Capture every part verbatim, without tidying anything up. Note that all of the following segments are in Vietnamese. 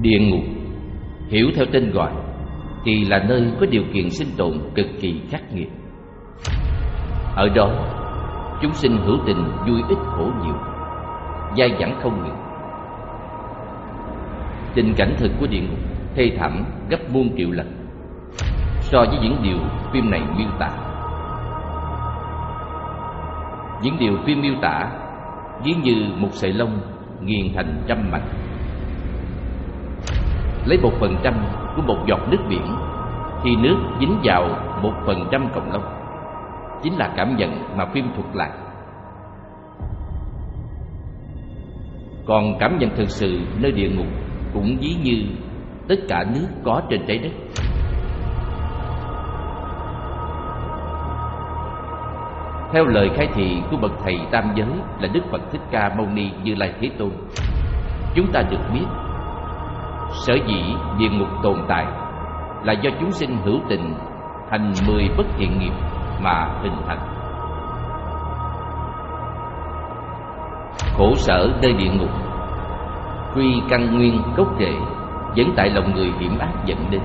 Địa ngục, hiểu theo tên gọi, thì là nơi có điều kiện sinh tồn cực kỳ khắc nghiệt. Ở đó, chúng sinh hữu tình vui ít khổ nhiều, dai dẳng không ngừng. Tình cảnh thực của địa ngục thê thảm gấp muôn triệu lần so với những điều phim này miêu tả. Những điều phim miêu tả ví như một sợi lông nghiền thành trăm mảnh. Lấy một phần trăm của một giọt nước biển thì nước dính vào một phần trăm cọng lông, chính là cảm nhận mà phim thuật lại. Còn cảm nhận thực sự nơi địa ngục cũng ví như tất cả nước có trên trái đất. Theo lời khai thị của bậc thầy tam giới là Đức Phật Thích Ca Mâu Ni Như Lai Thế Tôn, chúng ta được biết sở dĩ địa ngục tồn tại là do chúng sinh hữu tình hành mười bất thiện nghiệp mà hình thành. Khổ sở nơi địa ngục quy căn nguyên gốc rễ vẫn tại lòng người hiểm ác dẫn đến.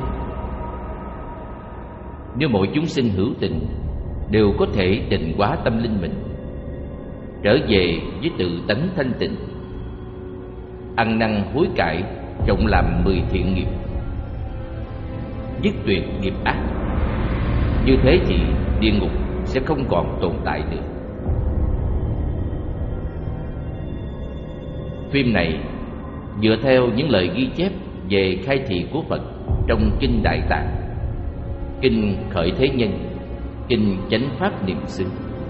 Nếu mỗi chúng sinh hữu tình đều có thể định hóa tâm linh mình, trở về với tự tánh thanh tịnh, ăn năn hối cải, trọng làm mười thiện nghiệp, dứt tuyệt nghiệp ác, như thế thì địa ngục sẽ không còn tồn tại nữa. Phim này dựa theo những lời ghi chép về khai thị của Phật trong Kinh Đại Tạng, Kinh Khởi Thế Nhân, Kinh Chánh Pháp Niệm Xứ.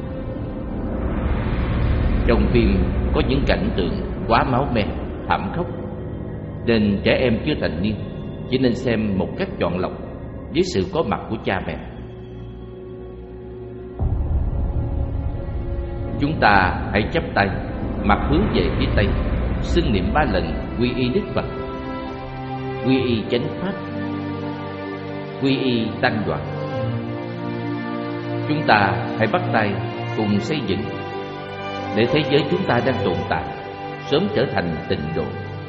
Trong phim có những cảnh tượng quá máu me, thảm khốc, nên trẻ em chưa thành niên chỉ nên xem một cách chọn lọc với sự có mặt của cha mẹ. Chúng ta hãy chắp tay, mặt hướng về phía Tây, xưng niệm ba lần quy y Đức Phật, quy y Chánh Pháp, quy y Tăng Đoàn. Chúng ta hãy bắt tay cùng xây dựng để thế giới chúng ta đang tồn tại sớm trở thành tịnh độ.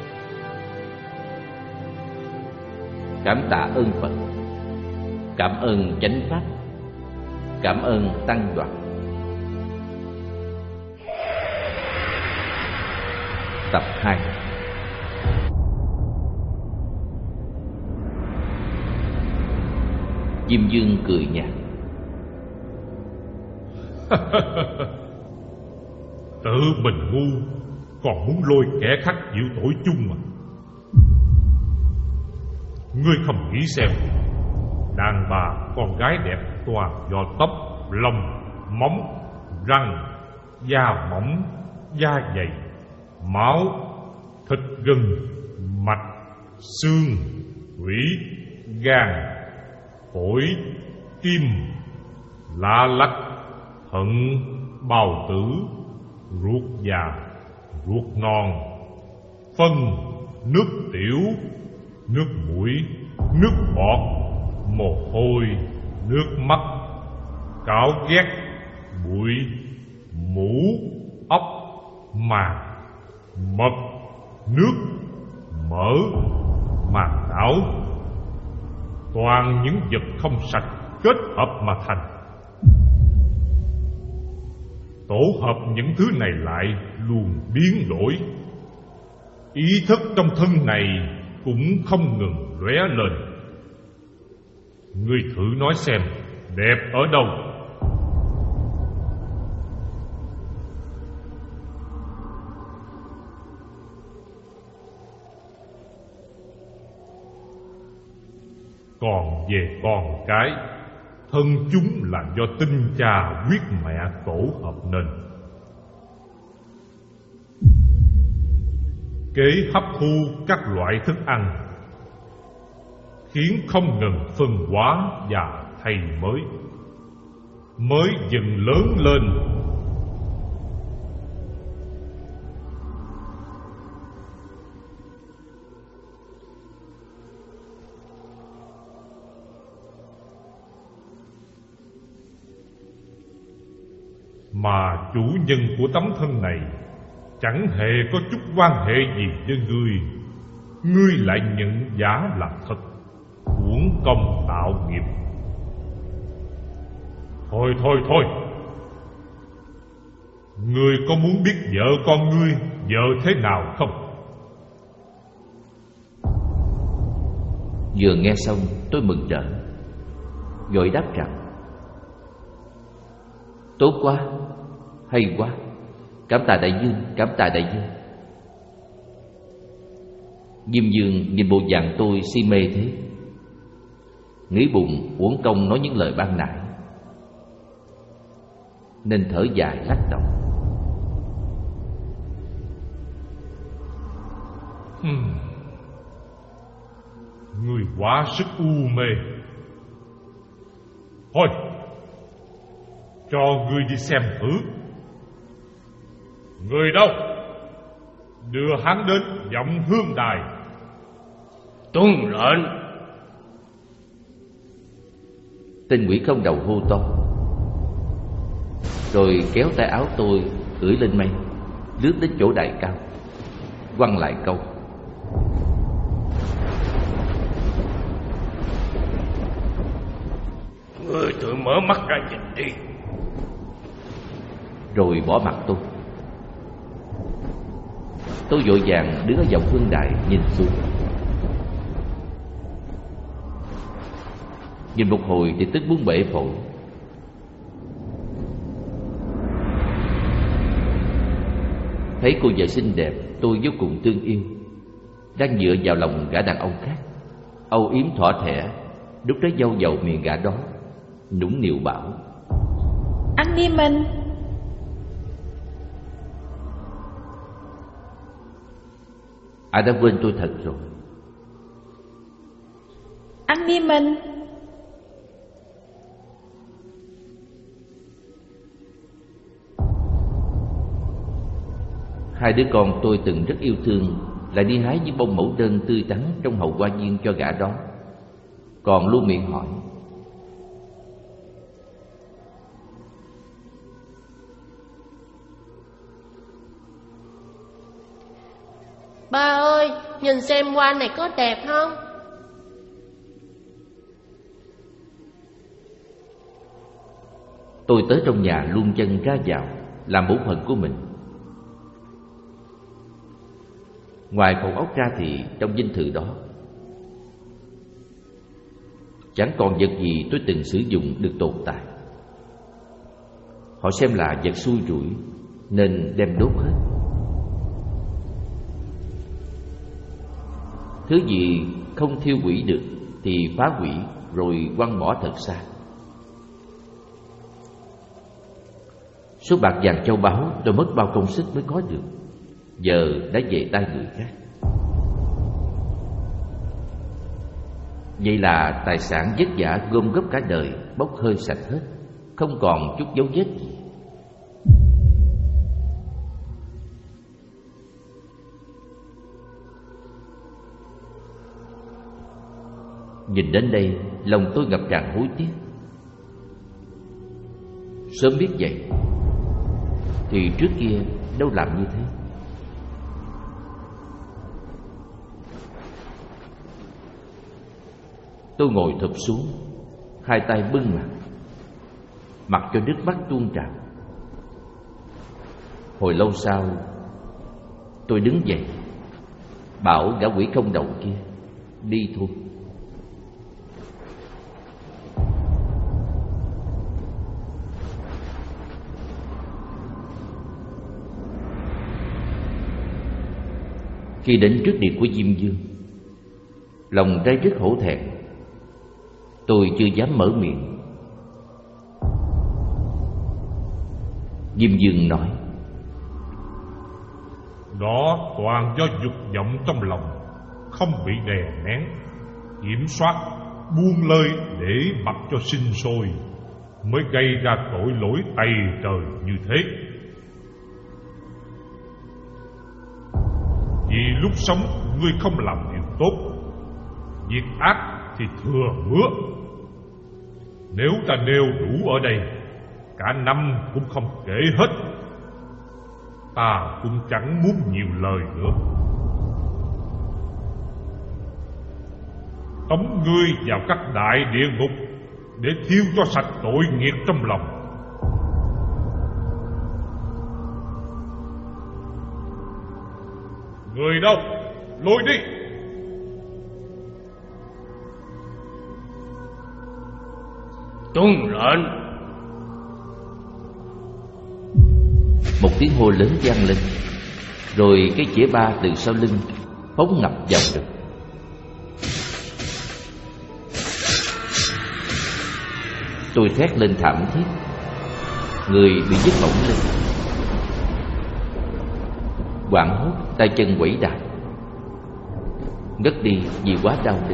Cảm tạ ơn Phật, cảm ơn Chánh Pháp, cảm ơn Tăng Đoàn. Tập hai. Diêm Dương cười nhạt. Tự mình ngu còn muốn lôi kẻ khác chịu tội chung mà. Ngươi không nghĩ xem, đàn bà con gái đẹp toàn do tóc, lông, móng, răng, da mỏng, da dày, máu, thịt gân, mạch, xương, tủy, gan, phổi, tim, lá lách, thận, bào tử, ruột già, ruột non, phân, nước tiểu, nước mũi, nước bọt, mồ hôi, nước mắt, cáo ghét, bụi, mũ, ốc, màng, mật, nước, mỡ, màng não, toàn những vật không sạch kết hợp mà thành. Tổ hợp những thứ này lại luôn biến đổi. Ý thức trong thân này cũng không ngừng lóe lên. Ngươi thử nói xem, đẹp ở đâu? Còn về con cái, thân chúng là do tinh cha huyết mẹ tổ hợp nên. Kế hấp thu các loại thức ăn khiến không ngừng phân hóa và thay mới, mới dần lớn lên. Mà chủ nhân của tấm thân này chẳng hề có chút quan hệ gì với ngươi. ngươi lại nhận giả là thật, uổng công tạo nghiệp. Thôi thôi thôi, ngươi có muốn biết vợ con ngươi vợ thế nào không? Vừa nghe xong tôi mừng rỡ, vội đáp rằng: tốt quá, hay quá, cảm tạ đại dương, cảm tạ đại dương. Diêm Dương nhìn bộ dạng tôi si mê thế, nghĩ bụng uổng công nói những lời ban nãy, nên thở dài lắc đầu. Hmm. Ngươi quá sức u mê. Thôi, cho ngươi đi xem thử. Người đâu? Đưa hắn đến Vọng Hương Đài. Tuân lệnh. Tên quỷ không đầu hô to, rồi kéo tay áo tôi cưỡi lên mây, lướt đến chỗ đài cao, quăng lại câu: Ngươi tự mở mắt ra nhìn đi. Rồi bỏ mặt tôi. Tôi vội vàng đứng ở Vọng Hương Đài nhìn xuống. Nhìn một hồi thì tức muốn bể phổi. Thấy cô vợ xinh đẹp tôi vô cùng thương yêu đang dựa vào lòng gã đàn ông khác, âu yếm thỏa thẻ, đút trái dâu vào miệng gã đó, nũng nịu bảo: Anh đi mình. Ai đã quên tôi thật rồi. Anh đi mình. Hai đứa con tôi từng rất yêu thương lại đi hái những bông mẫu đơn tươi tắn trong hậu hoa viên cho gã đó, còn luôn miệng hỏi: Ba ơi, nhìn xem hoa này có đẹp không? Tôi tới trong nhà luôn chân ra vào làm bổn phận của mình. Ngoài phòng ốc ra thì trong dinh thự đó chẳng còn vật gì tôi từng sử dụng được tồn tại. Họ xem là vật xui rủi nên đem đốt hết. Thứ gì không thiêu hủy được thì phá hủy rồi quăng bỏ thật xa. Số bạc vàng châu báu tôi mất bao công sức mới có được, giờ đã về tay người khác. Vậy là tài sản vất vả gom góp cả đời bốc hơi sạch hết, không còn chút dấu vết gì. Nhìn đến đây, lòng tôi ngập tràn hối tiếc. Sớm biết vậy thì trước kia đâu làm như thế. Tôi ngồi thụp xuống, hai tay bưng mặt, mặc cho nước mắt tuôn trào. Hồi lâu sau, tôi đứng dậy, bảo gã quỷ không đầu kia đi thôi. Khi đến trước điện của Diêm Dương, lòng ray rứt hổ thẹn. Tôi chưa dám mở miệng. Diêm Dương nói: Đó toàn do dục vọng trong lòng không bị đè nén, kiểm soát, buông lơi để mặc cho sinh sôi, mới gây ra tội lỗi tày trời như thế. Vì lúc sống ngươi không làm điều tốt, việc ác thì thừa mứa. Nếu ta nêu đủ ở đây, cả năm cũng không kể hết. Ta cũng chẳng muốn nhiều lời nữa. tống ngươi vào các đại địa ngục để thiêu cho sạch tội nghiệp trong lòng. Người đâu? Lôi đi! Tuân lệnh. Một tiếng hô lớn vang lên, rồi cái chĩa ba từ sau lưng phóng ngập vào rừng. Tôi thét lên thảm thiết, người bị nhức bổng lên, hoảng hốt tay chân quẩy đạp, ngất đi vì quá đau đớn.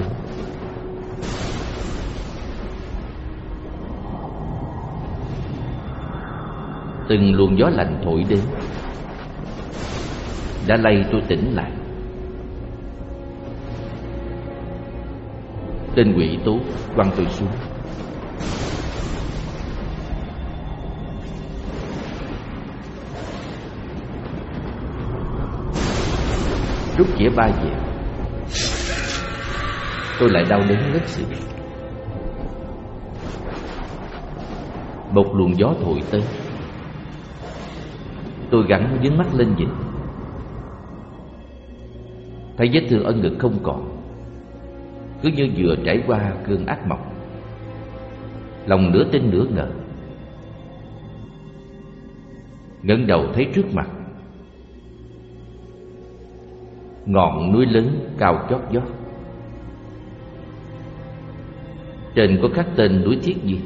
Từng luồng gió lạnh thổi đến đã lay tôi tỉnh lại. Tên quỷ tốt quăng tôi xuống. Rút chĩa ba về, tôi lại đau đớn ngất xỉu. Một luồng gió thổi tới, tôi gắng nhướng mắt lên nhìn, thấy vết thương ở ngực không còn, cứ như vừa trải qua cơn ác mộng. Lòng nửa tin nửa ngờ, ngẩng đầu thấy trước mặt ngọn núi lớn cao chót vót, trên có khắc tên núi Thiết Di.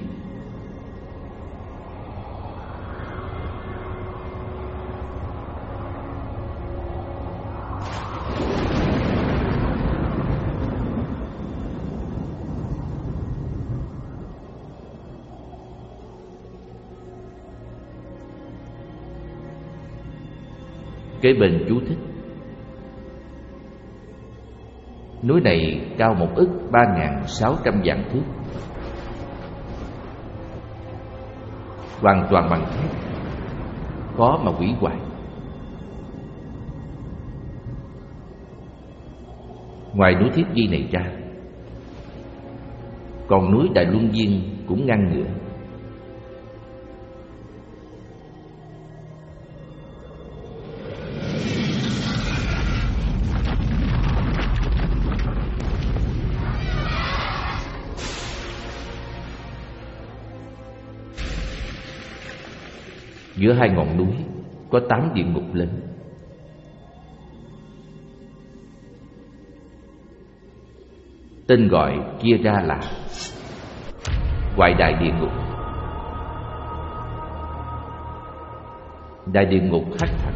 Kế bên chú thích: núi này cao một ức ba ngàn sáu trăm vạn thước, hoàn toàn bằng thép, khó mà hủy hoại. Ngoài núi Thiết Di này ra, còn núi Đại Luân Viên cũng ngang ngửa. Giữa hai ngọn núi có tám địa ngục lớn. Tên gọi chia ra là Ngoại Đại Địa Ngục, Đại Địa Ngục Hắc Thành,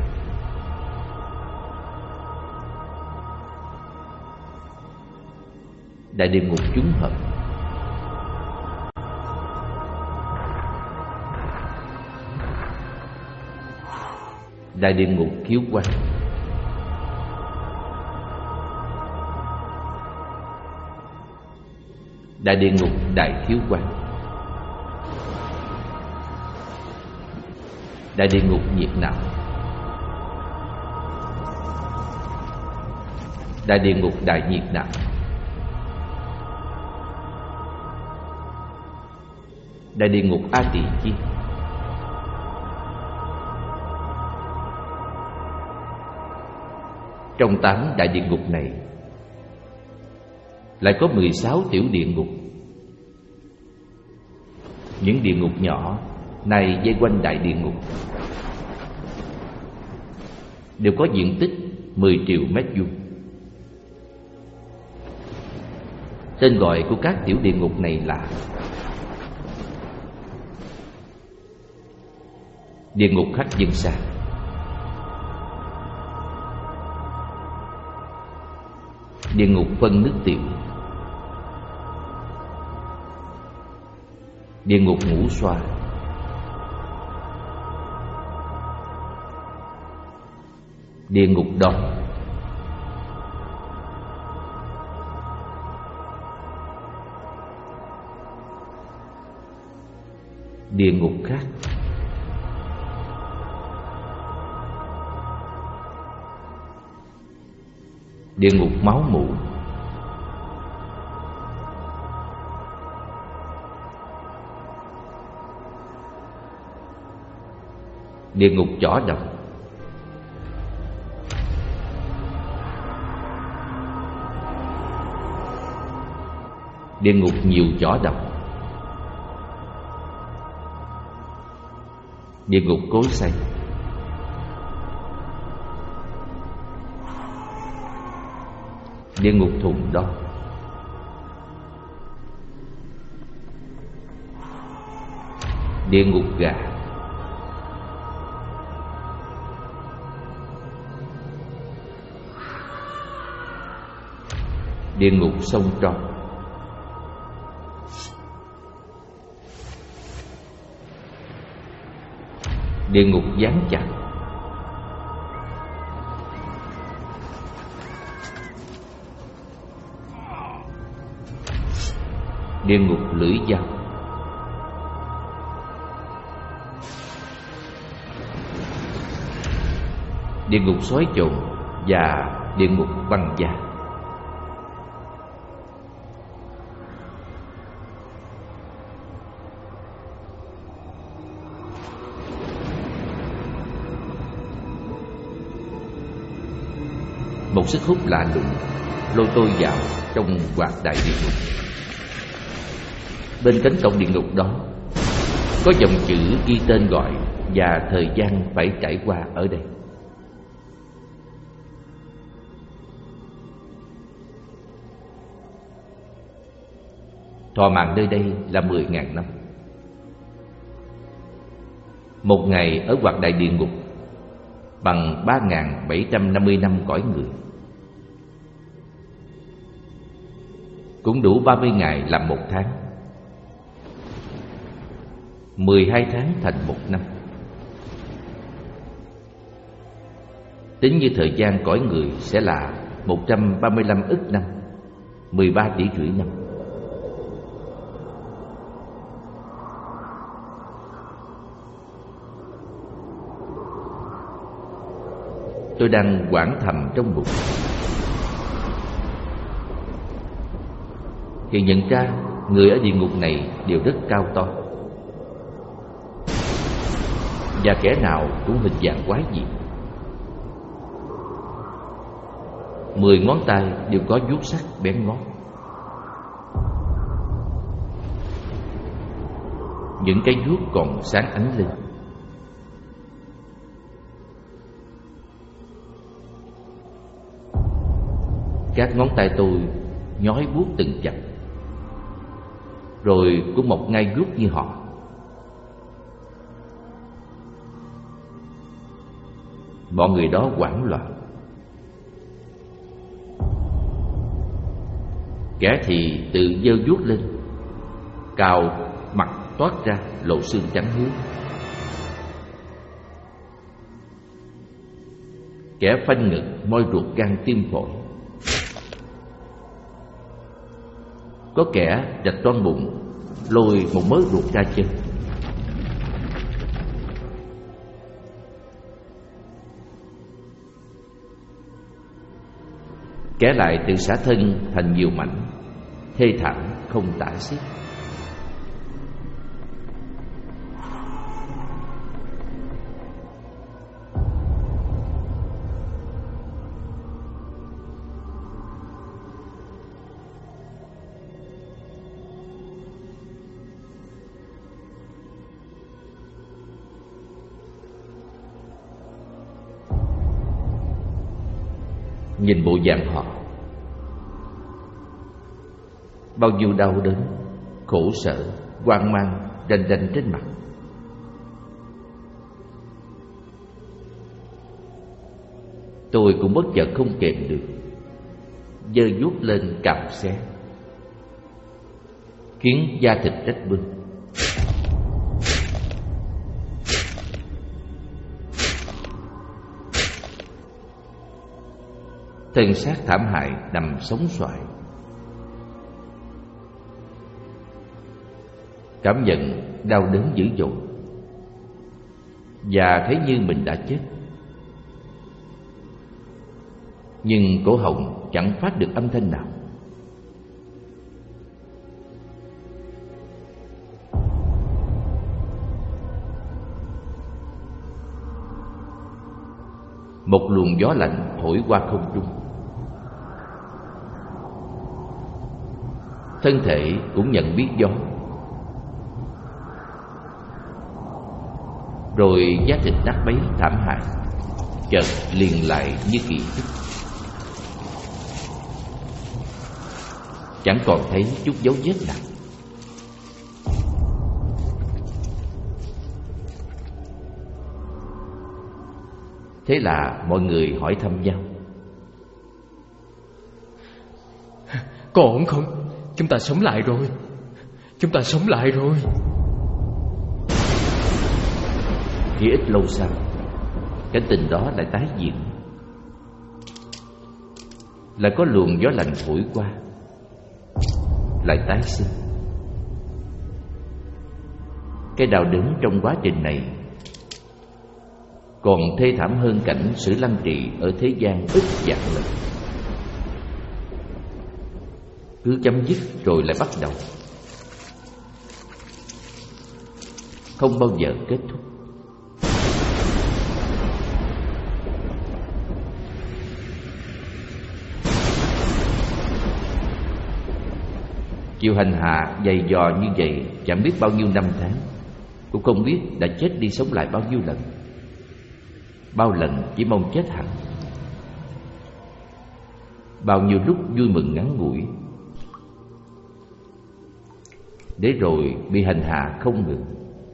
Đại Địa Ngục Chúng Hợp, Đại Địa Ngục Khiếu Quan, Đại Địa Ngục Đại Khiếu Quan, Đại Địa Ngục Nhiệt Não, Đại Địa Ngục Đại Nhiệt Não, Đại Địa Ngục A Tỳ Chi, Trong tám đại địa ngục này lại có mười sáu tiểu địa ngục. Những địa ngục nhỏ này vây quanh đại địa ngục đều có diện tích mười triệu mét vuông. Tên gọi của các tiểu địa ngục này là Địa ngục Hắc Dân Sa, Địa ngục Phân Nước Tiểu, Địa ngục Ngũ Xoa, Địa ngục Độc, Địa ngục Khác, Địa ngục Máu Mủ, Địa ngục chỏ độc. Địa ngục nhiều chỏ độc. Địa ngục cối xay. Địa ngục thùng đo. Địa ngục gà. Địa ngục sông Tron. Địa ngục gián chặt. Địa ngục lưỡi dao. Địa ngục sói trộn và địa ngục băng da. Một sức hút lạ lùng lôi tôi vào trong hoạt đại địa ngục. Bên cánh cổng địa ngục đó có dòng chữ ghi tên gọi và thời gian phải trải qua ở đây. Thọ mạng nơi đây là mười ngàn năm. Một ngày ở hoạt đại địa ngục bằng ba nghìn bảy trăm năm mươi năm cõi người, cũng đủ ba mươi ngày làm một tháng. Mười hai tháng thành một năm. Tính như thời gian cõi người sẽ là một trăm ba mươi lăm ức năm, mười ba tỷ rưỡi năm. Tôi đang quảng thầm trong bụng thì nhận ra người ở địa ngục này đều rất cao to, và kẻ nào cũng hình dạng quái dị. Mười ngón tay đều có vuốt sắc bén ngót. Những cái vuốt còn sáng ánh lên. Các ngón tay tôi nhói buốt từng chập, rồi cũng mọc ngay guốc như họ. Bọn người đó hoảng loạn. Kẻ thì tự giơ vuốt lên, cào mặt toát ra lộ xương trắng hiếu. Kẻ phanh ngực moi ruột gan tim phổi. Có kẻ rạch toan bụng, lôi một mớ ruột ra chân. Kẻ lại tự xả thân thành nhiều mảnh, thê thảm không tả xiết. Nhìn bộ dạng họ, bao nhiêu đau đớn, khổ sở, hoang mang rành rành trên mặt. Tôi cũng bất chợt không kềm được, giơ vuốt lên cào xé, khiến da thịt rách bươm. Thân xác thảm hại nằm sống xoài. Cảm nhận đau đớn dữ dội, và thấy như mình đã chết. Nhưng cổ họng chẳng phát được âm thanh nào. một luồng gió lạnh thổi qua không trung. Thân thể cũng nhận biết gió, rồi da thịt nát bấy thảm hại chợt liền lại như kỳ tích, chẳng còn thấy chút dấu vết nào. Thế là mọi người hỏi thăm nhau: Có ổn không? Chúng ta sống lại rồi. Chúng ta sống lại rồi. Khi ít lâu sau, cảnh tình đó lại tái diễn. Lại có luồng gió lạnh thổi qua, lại tái sinh. Cái đau đớn trong quá trình này còn thê thảm hơn cảnh xử lăng trì ở thế gian ức vạn lần. Cứ chấm dứt rồi lại bắt đầu, không bao giờ kết thúc. Chịu hành hạ dày dò như vậy chẳng biết bao nhiêu năm tháng, cũng không biết đã chết đi sống lại bao nhiêu lần. Bao lần chỉ mong chết hẳn, bao nhiêu lúc vui mừng ngắn ngủi, để rồi bị hành hạ không ngừng.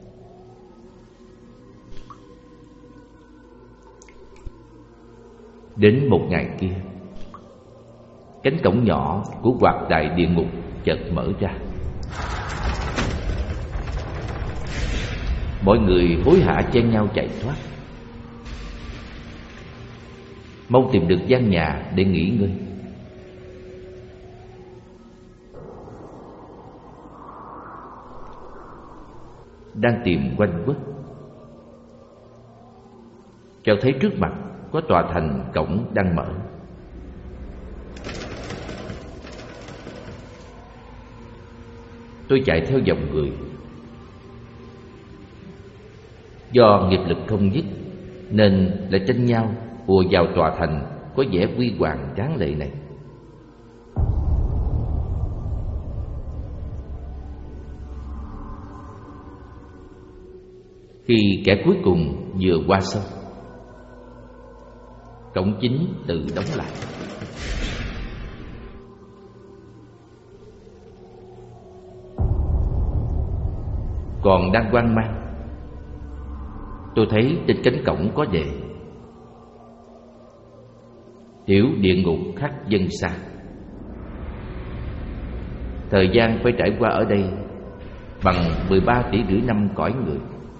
Đến một ngày kia, cánh cổng nhỏ của hoạt đại địa ngục chợt mở ra. Mọi người hối hả chen nhau chạy thoát, mong tìm được gian nhà để nghỉ ngơi. Đang tìm quanh quất, chợt thấy trước mặt có tòa thành cổng đang mở. Tôi chạy theo dòng người. Do nghiệp lực không dứt nên lại tranh nhau ùa vào tòa thành có vẻ huy hoàng tráng lệ này. Khi kẻ cuối cùng vừa qua sông, cổng chính tự đóng lại. Còn đang hoang mang, tôi thấy trên cánh cổng có đề: Tiểu địa ngục khắc dân xa. Thời gian phải trải qua ở đây bằng mười ba tỷ rưỡi năm cõi người.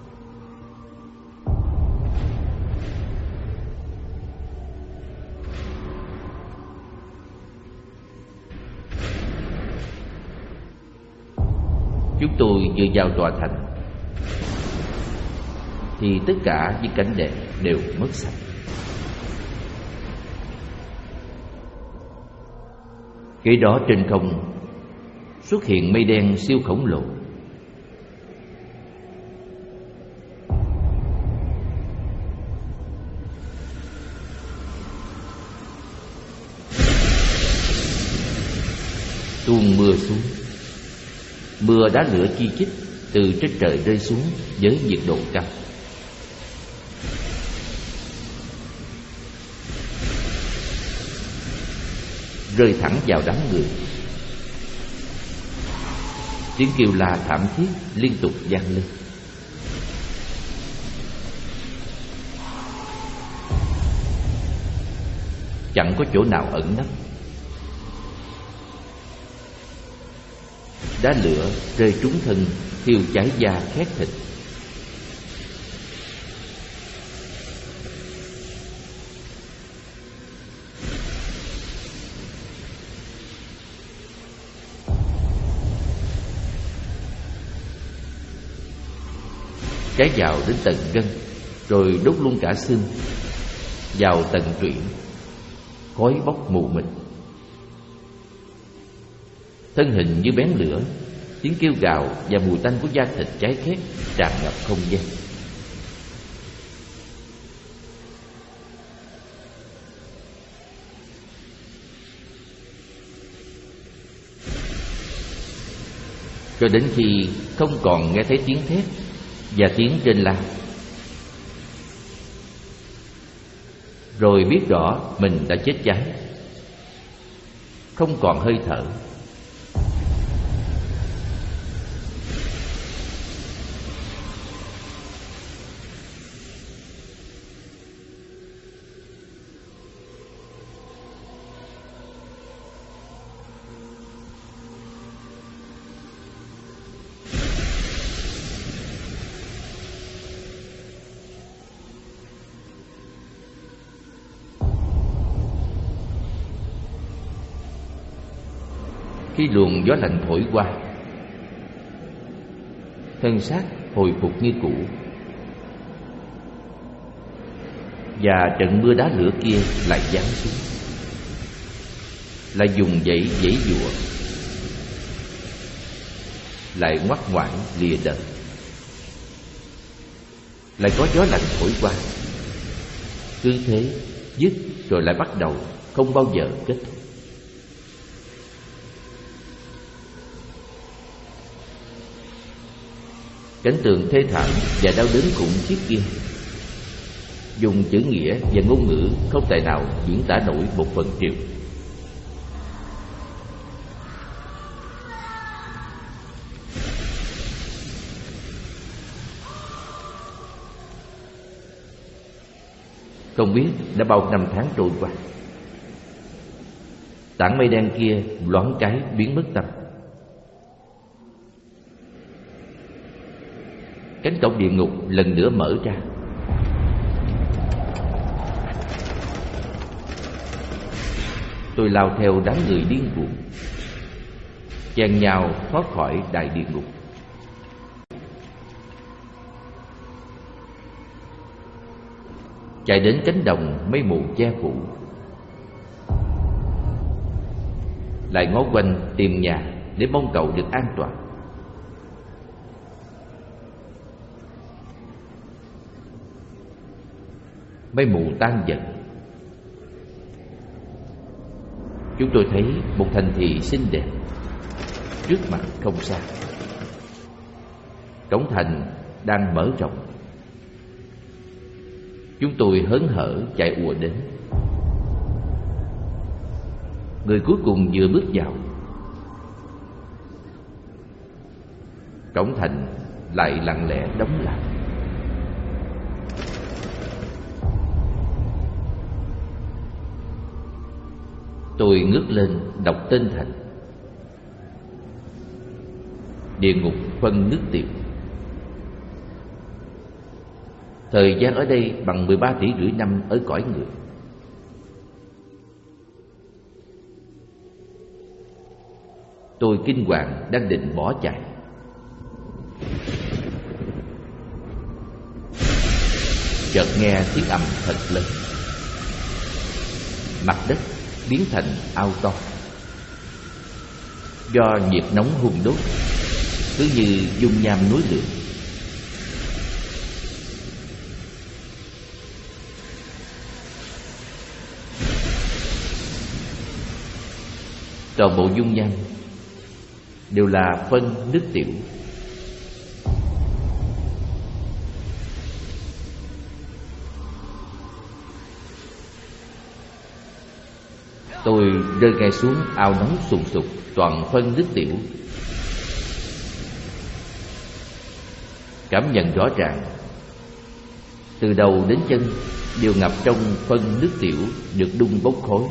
Chúng tôi vừa vào tòa thành thì tất cả những cảnh đẹp đều mất sạch. Kế đó trên không xuất hiện mây đen siêu khổng lồ. Tuôn mưa xuống. Mưa đá lửa chi chít từ trên trời rơi xuống với nhiệt độ cao. Rơi thẳng vào đám người. Tiếng kêu la thảm thiết liên tục vang lên. Chẳng có chỗ nào ẩn nấp. Đá lửa rơi trúng thân, thiêu cháy da khét thịt. Cháy vào đến tận gân, rồi đốt luôn cả xương, vào tận truyện, khói bốc mù mịt. Thân hình như bén lửa, tiếng kêu gào và mùi tanh của da thịt cháy khét tràn ngập không gian. cho đến khi không còn nghe thấy tiếng thét và tiếng rên la. Rồi biết rõ mình đã chết cháy, không còn hơi thở. Khi luồng gió lạnh thổi qua, thân xác hồi phục như cũ, và trận mưa đá lửa kia lại giáng xuống, lại dùng dãy dãy dụa, lại ngoắt ngoải lìa đời. Lại có gió lạnh thổi qua, cứ thế dứt rồi lại bắt đầu, không bao giờ kết thúc. Cảnh tượng thê thảm và đau đớn khủng khiếp kia, dùng chữ nghĩa và ngôn ngữ không tài nào diễn tả nổi một phần triệu. Không biết đã bao năm tháng trôi qua, tảng mây đen kia loáng cái biến mất tâm. Cánh cổng địa ngục lần nữa mở ra. Tôi lao theo đám người điên cuồng, chen nhau thoát khỏi đại địa ngục. Chạy đến cánh đồng mây mù che phủ, lại ngó quanh tìm nhà để mong cầu được an toàn. Mây mù tan dần, chúng tôi thấy một thành thị xinh đẹp trước mặt không xa. Cổng thành đang mở rộng. Chúng tôi hớn hở chạy ùa đến. Người cuối cùng vừa bước vào, cổng thành lại lặng lẽ đóng lại. Tôi ngước lên đọc tên thành: Địa ngục phân nước tiểu. Thời gian ở đây bằng mười ba tỷ rưỡi năm ở cõi người. Tôi kinh hoàng đang định bỏ chạy, chợt nghe tiếng ầm thật lớn. Mặt đất biến thành ao to, do nhiệt nóng hun đốt, cứ như dung nham núi lửa. Toàn bộ dung nham đều là phân nước tiểu. Tôi rơi ngay xuống ao nóng sùng sục, toàn phân nước tiểu. Cảm nhận rõ ràng, từ đầu đến chân đều ngập trong phân nước tiểu được đun bốc khói.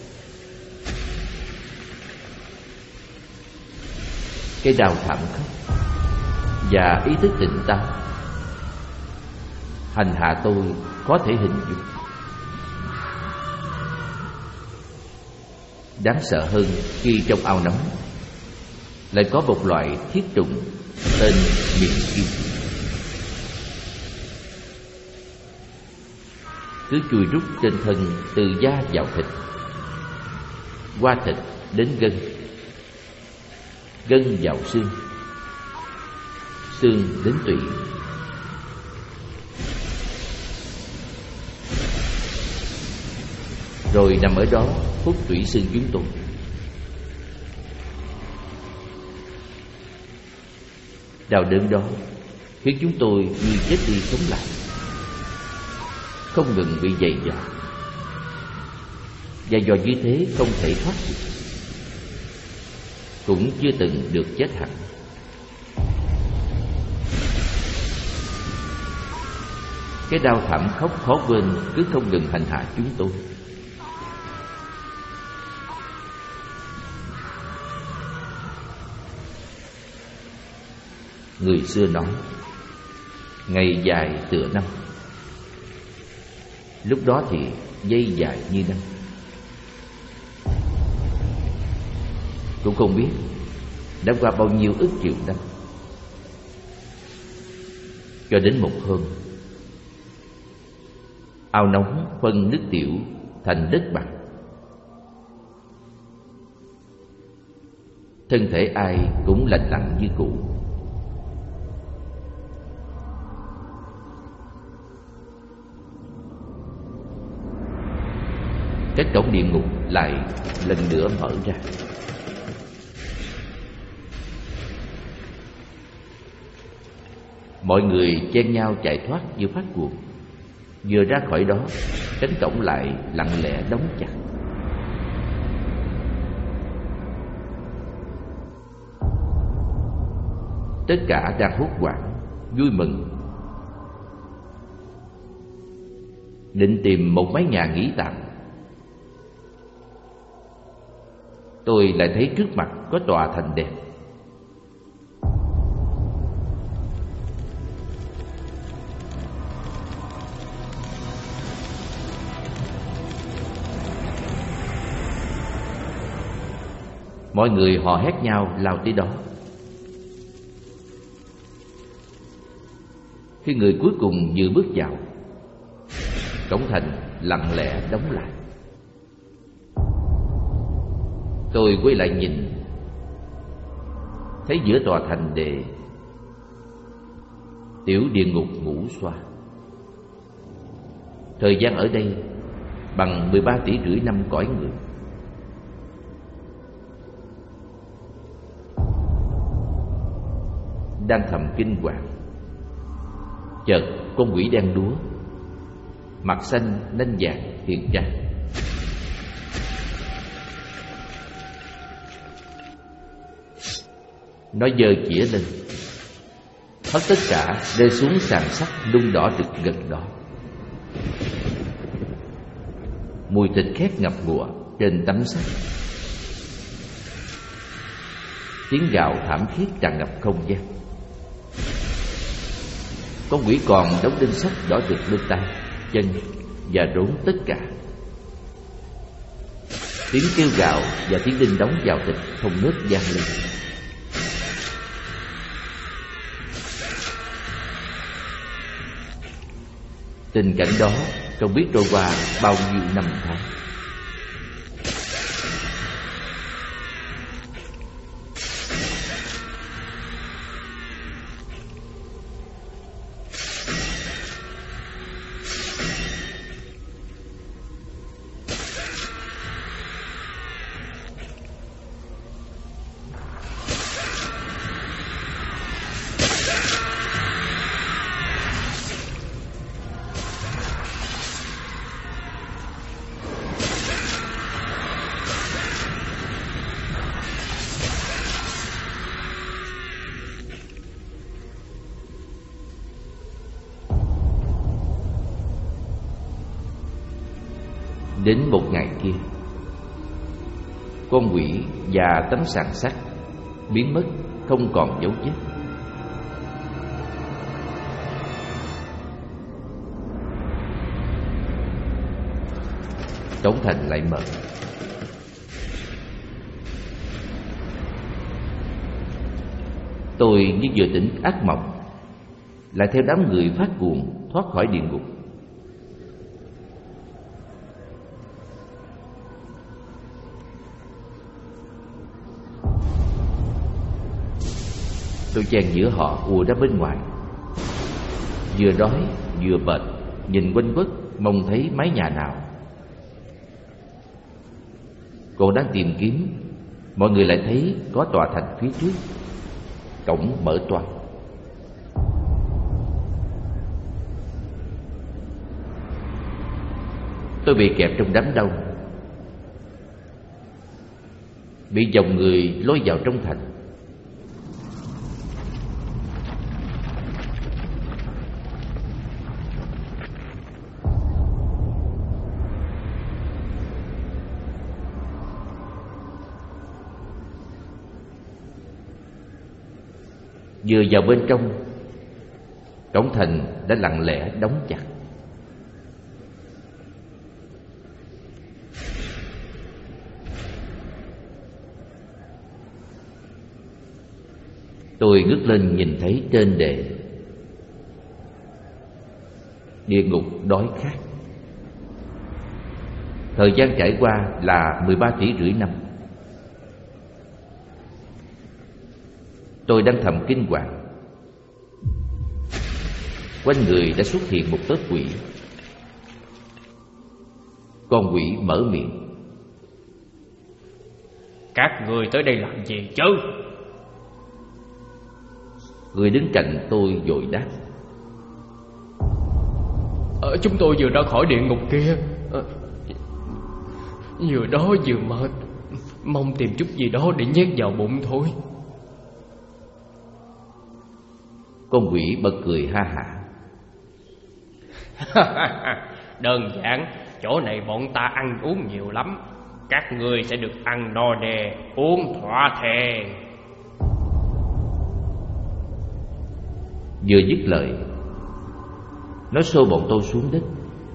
Cái đau thảm khốc và ý thức tỉnh táo hành hạ tôi có thể hình dung. Đáng sợ hơn khi trong ao nóng lại có một loại thiết trùng tên miệng kim, cứ chui rút trên thân từ da vào thịt, qua thịt đến gân, gân vào xương, xương đến tủy. Rồi nằm ở đó hút tủy xương chúng tôi. Đau đớn đó khiến chúng tôi như chết đi sống lại, không ngừng bị dày dò. Dày dò như thế không thể thoát được, cũng chưa từng được chết hẳn. Cái đau thảm khốc khó quên cứ không ngừng hành hạ chúng tôi. Người xưa nói ngày dài tựa năm, lúc đó thì dây dài như năm. Cũng không biết đã qua bao nhiêu ức triệu năm, cho đến một hôm ao nóng phân nước tiểu thành đất bằng. Thân thể ai cũng lành lặn như cũ. Cái cổng địa ngục lại lần nữa mở ra. Mọi người chen nhau chạy thoát như phát cuồng. Vừa ra khỏi đó, cánh cổng lại lặng lẽ đóng chặt. Tất cả đang hốt hoảng, vui mừng, định tìm một mái nhà nghỉ tạm. Tôi lại thấy trước mặt có tòa thành đèn. Mọi người hò hét nhau lao tới đó. Khi người cuối cùng vừa bước vào, cổng thành lặng lẽ đóng lại. Tôi quay lại nhìn, thấy giữa tòa thành đề tiểu địa ngục ngũ xoa. Thời gian ở đây bằng mười ba tỷ rưỡi năm cõi người. Đang thầm kinh hoàng, chợt con quỷ đen đúa, mặt xanh nanh vàng hiện ra. Nó giơ chĩa lên, hất tất cả rơi xuống sàn sắt nung đỏ rực gần đó. Mùi thịt khét ngập ngụa trên tấm sắt. Tiếng gào thảm thiết tràn ngập không gian. Con quỷ còn đóng đinh sắt đỏ rực bên tay, chân và rốn tất cả. Tiếng kêu gào và tiếng đinh đóng vào thịt không ngớt vang lên. Tình cảnh đó không biết trôi qua bao nhiêu năm tháng. Đến một ngày kia, con quỷ và tấm sàn sắt biến mất không còn dấu vết. Cổng thành lại mở. Tôi như vừa tỉnh ác mộng, lại theo đám người phát cuồng thoát khỏi địa ngục. Tôi chen giữa họ ùa ra bên ngoài, vừa đói vừa mệt, nhìn quanh quất mong thấy mái nhà nào. Còn đang tìm kiếm, mọi người lại thấy có tòa thành phía trước, cổng mở toang. Tôi bị kẹp trong đám đông, bị dòng người lôi vào trong thành. Vừa vào bên trong, cổng thành đã lặng lẽ đóng chặt. Tôi ngước lên nhìn thấy trên đề: địa ngục đói khát. Thời gian trải qua là mười ba tỷ rưỡi năm. Tôi đang thầm kinh hoàng. Quanh người đã xuất hiện một tớp quỷ. Con quỷ mở miệng: các người tới đây làm gì chứ? Người đứng cạnh tôi vội đáp: ờ, chúng tôi vừa ra khỏi địa ngục kia, ờ, vừa đói vừa mệt, mong tìm chút gì đó để nhét vào bụng thôi. Con quỷ bật cười ha hả: đơn giản, chỗ này bọn ta ăn uống nhiều lắm, các ngươi sẽ được ăn no nê, uống thỏa thề. Vừa dứt lời, nó xô bọn tôi xuống đất.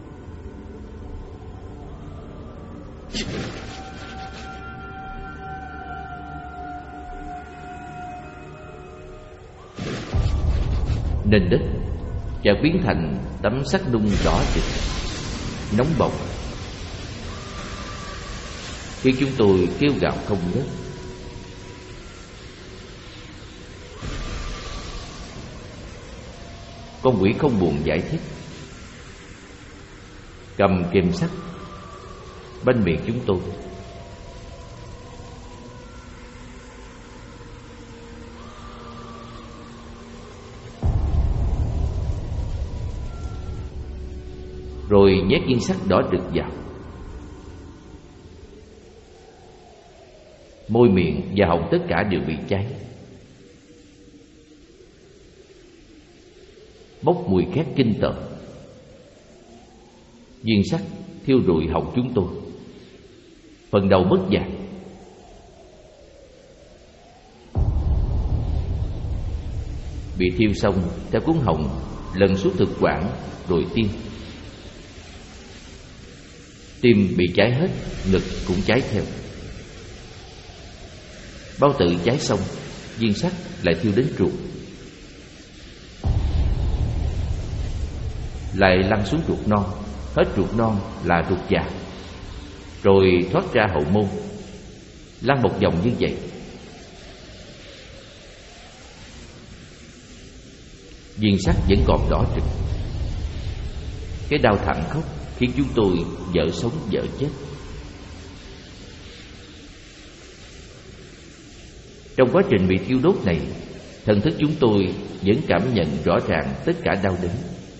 Nền đất chợt biến thành tấm sắt nung đỏ rực, nóng bỏng, khiến chúng tôi kêu gào không ngớt. Con quỷ không buồn giải thích, cầm kềm sắt banh miệng chúng tôi. Rồi nhét viên sắt đỏ rực vào. Môi miệng và họng tất cả đều bị cháy, bốc mùi khét kinh tởm. Viên sắt thiêu rụi họng chúng tôi, phần đầu mất dạng. Bị thiêu xong, theo cuốn họng lần suốt thực quản rồi tim. Tim bị cháy hết, ngực cũng cháy theo. Bao tử cháy xong, viên sắt lại thiêu đến ruột, lại lăn xuống ruột non. Hết ruột non là ruột già, rồi thoát ra hậu môn, lăn một vòng như vậy. Viên sắt vẫn còn đỏ rực. Cái đau thẳng khóc khiến chúng tôi vợ sống vợ chết. Trong quá trình bị thiêu đốt này, thần thức chúng tôi vẫn cảm nhận rõ ràng tất cả đau đớn.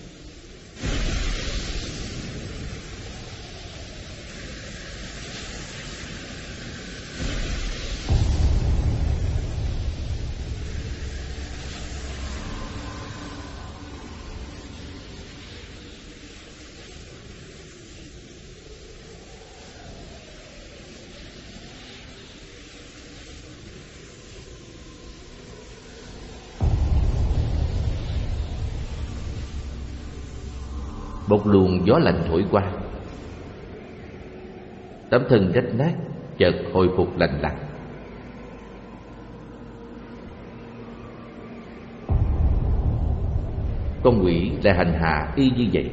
Một luồng gió lạnh thổi qua, tấm thân rách nát chợt hồi phục lành lặn. Con quỷ lại hành hạ y như vậy.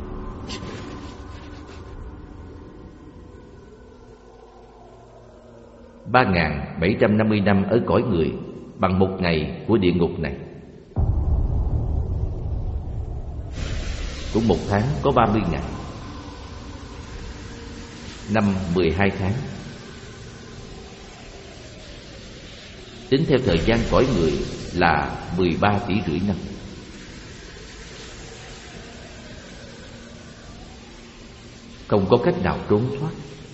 Ba ngàn bảy trăm năm mươi năm ở cõi người bằng một ngày của địa ngục này. Cũng một tháng có ba mươi ngày, năm mười hai tháng. Tính theo thời gian cõi người là mười ba tỷ rưỡi năm. không có cách nào trốn thoát,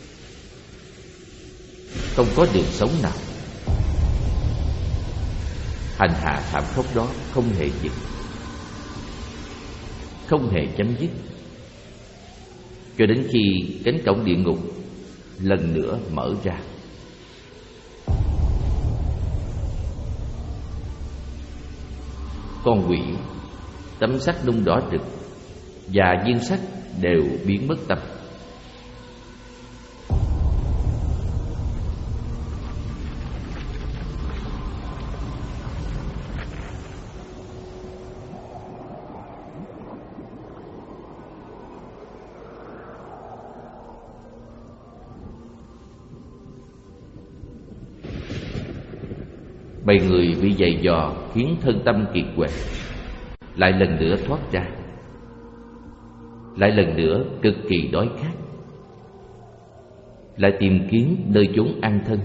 không có đường sống nào. Hành hạ thảm khốc đó không hề dừng, không hề chấm dứt, cho đến khi cánh cổng địa ngục lần nữa mở ra. Con quỷ, tấm sắt nung đỏ rực và viên sắt đều biến mất tâm. Bầy người bị giày vò khiến thân tâm kiệt quệ, lại lần nữa thoát ra, lại lần nữa cực kỳ đói khát, lại tìm kiếm nơi chốn an thân.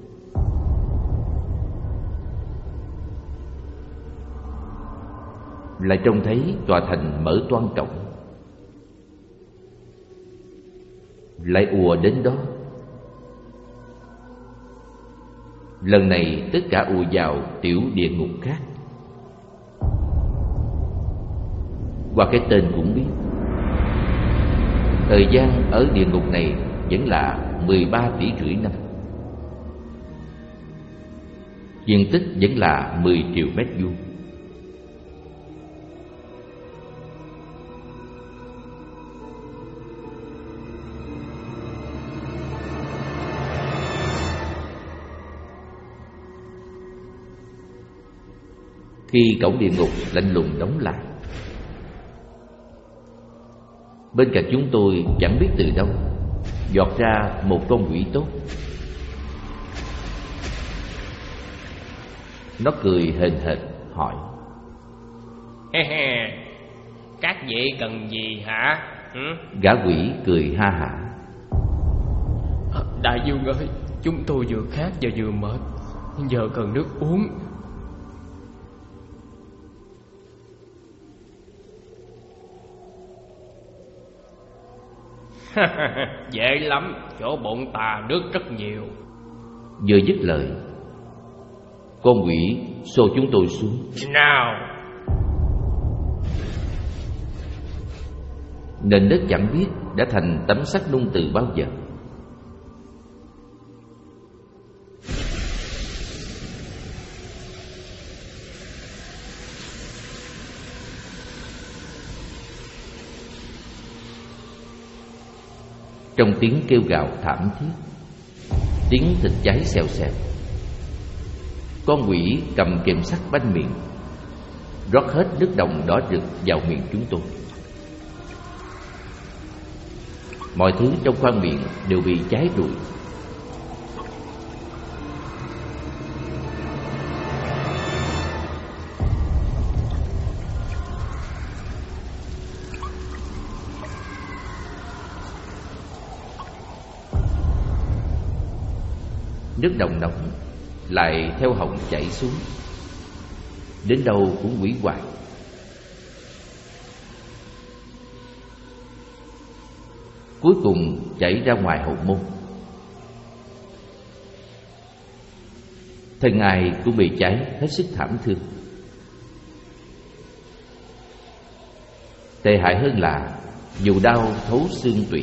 Lại trông thấy tòa thành mở toang cổng, lại ùa đến đó. Lần này tất cả ùa vào tiểu địa ngục khác. Qua cái tên cũng biết, thời gian ở địa ngục này vẫn là mười ba tỷ rưỡi năm. Diện tích vẫn là mười triệu mét vuông. Khi cổng địa ngục lạnh lùng đóng lại, bên cạnh chúng tôi chẳng biết từ đâu giọt ra một con quỷ tốt. Nó cười hền hệt hỏi: he he, các vị cần gì hả? Hử? Gã quỷ cười ha hả: Đại vương ơi, chúng tôi vừa khát và vừa mệt, giờ cần nước uống. Dễ lắm, chỗ bụng ta nước rất nhiều. Vừa dứt lời, con quỷ xô chúng tôi xuống. Nào! Nền đất chẳng biết đã thành tấm sắt nung từ bao giờ. Trong tiếng kêu gào thảm thiết, tiếng thịt cháy xèo xèo, con quỷ cầm kềm sắt banh miệng, rót hết nước đồng đỏ rực vào miệng chúng tôi. Mọi thứ trong khoang miệng đều bị cháy rụi. Nước đồng nóng lại theo họng chảy xuống, đến đâu cũng hủy hoại. Cuối cùng chảy ra ngoài hậu môn. Thân ai cũng bị cháy hết sức thảm thương. Tệ hại hơn là dù đau thấu xương tủy,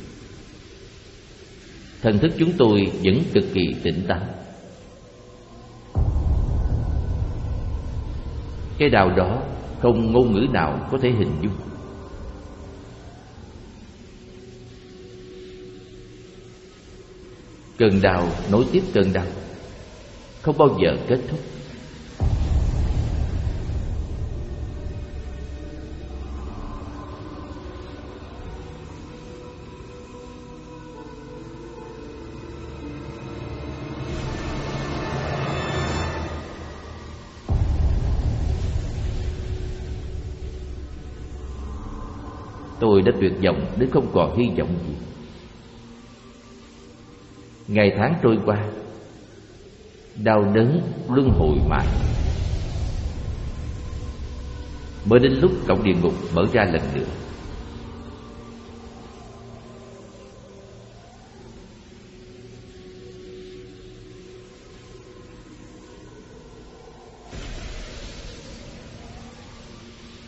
thần thức chúng tôi vẫn cực kỳ tỉnh táo. Cái đau đó không ngôn ngữ nào có thể hình dung. Cơn đau nối tiếp cơn đau, không bao giờ kết thúc. Tôi đã tuyệt vọng đến không còn hy vọng gì. Ngày tháng trôi qua, đau đớn luân hồi mãi. Mới đến lúc cổng địa ngục mở ra lần nữa.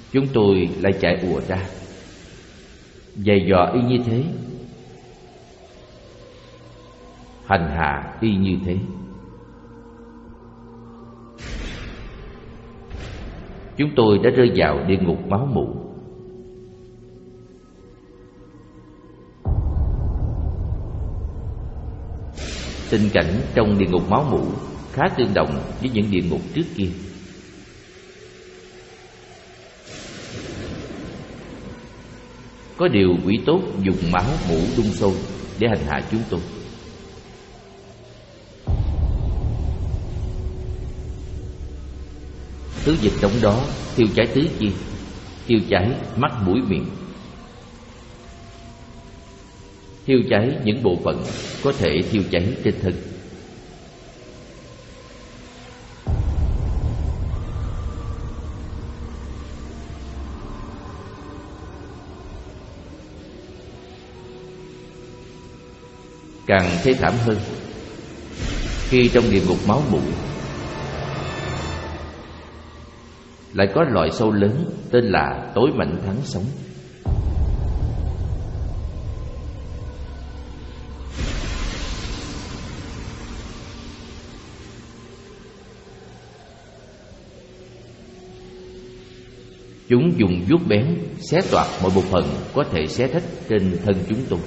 Chúng tôi lại chạy ùa ra, giày dò y như thế, hành hạ y như thế. Chúng tôi đã rơi vào địa ngục máu mủ. Tình cảnh trong địa ngục máu mủ khá tương đồng với những địa ngục trước kia. Có điều quỷ tốt dùng máu mủ đun sôi để hành hạ chúng tôi. Thứ dịch đóng đó thiêu cháy tứ chi, thiêu cháy mắt mũi miệng, thiêu cháy những bộ phận có thể thiêu cháy trên thân. Càng thê thảm hơn khi trong địa ngục máu mủ lại có loài sâu lớn tên là tối mãnh thắng sống. Chúng dùng vuốt bén xé toạc mọi bộ phận có thể xé rách trên thân chúng tôi.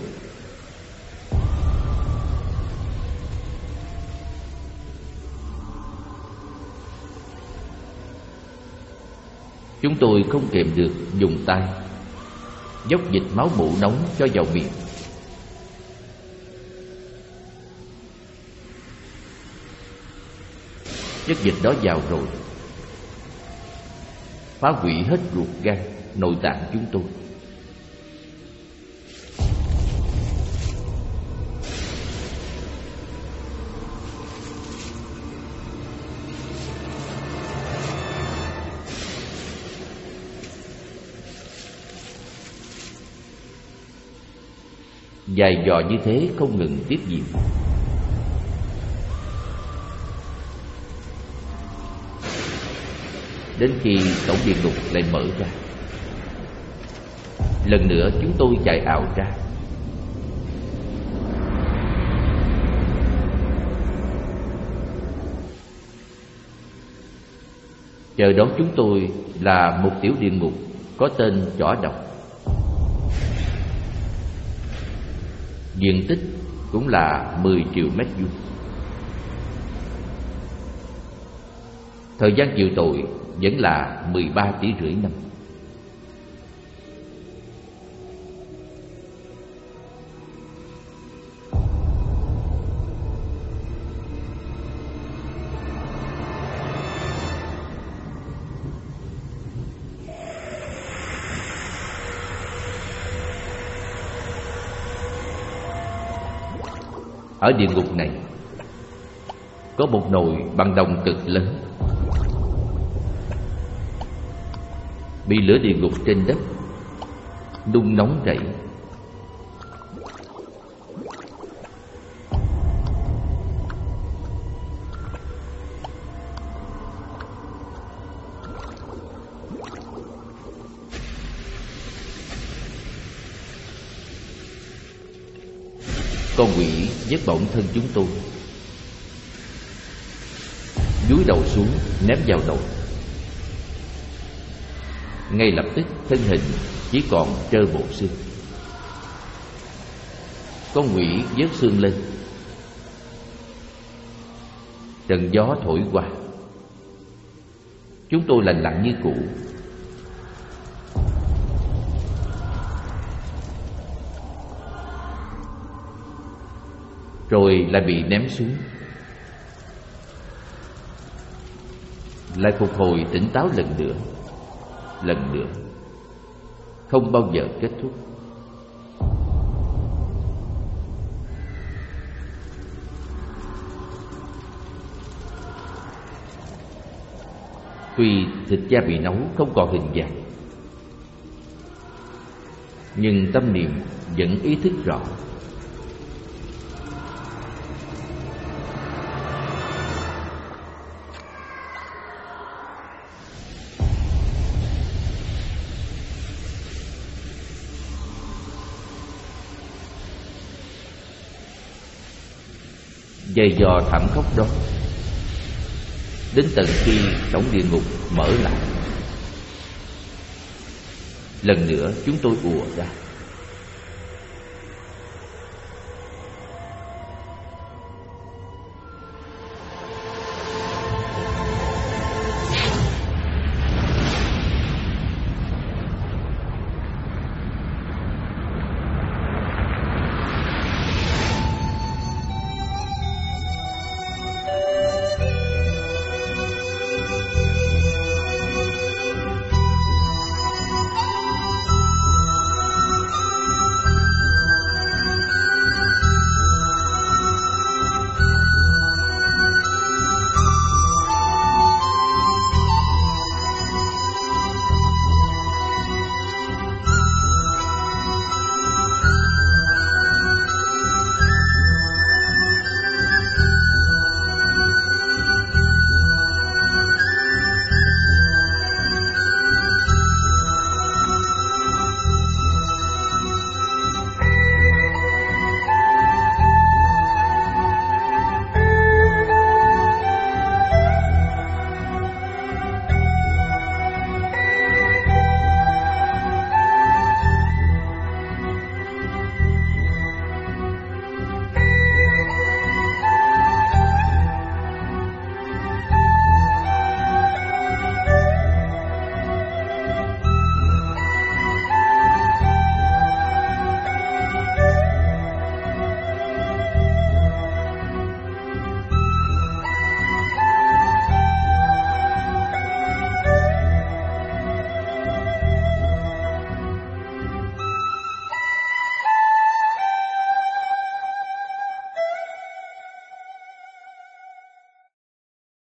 Chúng tôi không kềm được dùng tay dốc dịch máu mủ nóng cho vào miệng. Chất dịch đó vào rồi phá hủy hết ruột gan, nội tạng chúng tôi. Dài dò như thế không ngừng tiếp diễn. Đến khi cổng địa ngục lại mở ra, lần nữa chúng tôi chạy ào ra. Chờ đón chúng tôi là một tiểu địa ngục có tên Chỏ Độc. Diện tích cũng là mười triệu mét vuông. Thời gian chịu tội vẫn là mười ba tỷ rưỡi năm. Ở địa ngục này có một nồi bằng đồng cực lớn, bị lửa địa ngục trên đất đun nóng rẫy. Con quỷ nhấc bổng thân chúng tôi, dúi đầu xuống ném vào nồi. Ngay lập tức thân hình chỉ còn trơ bộ xương. Con quỷ vớt xương lên, trận gió thổi qua, chúng tôi lành lặn như cũ. Rồi lại bị ném xuống, lại phục hồi tỉnh táo lần nữa, lần nữa, không bao giờ kết thúc. Tuy thịt da bị nấu không còn hình dạng, nhưng tâm niệm vẫn ý thức rõ. dày dò thảm khốc đó, đến tận khi cổng địa ngục mở lại. Lần nữa chúng tôi ùa ra.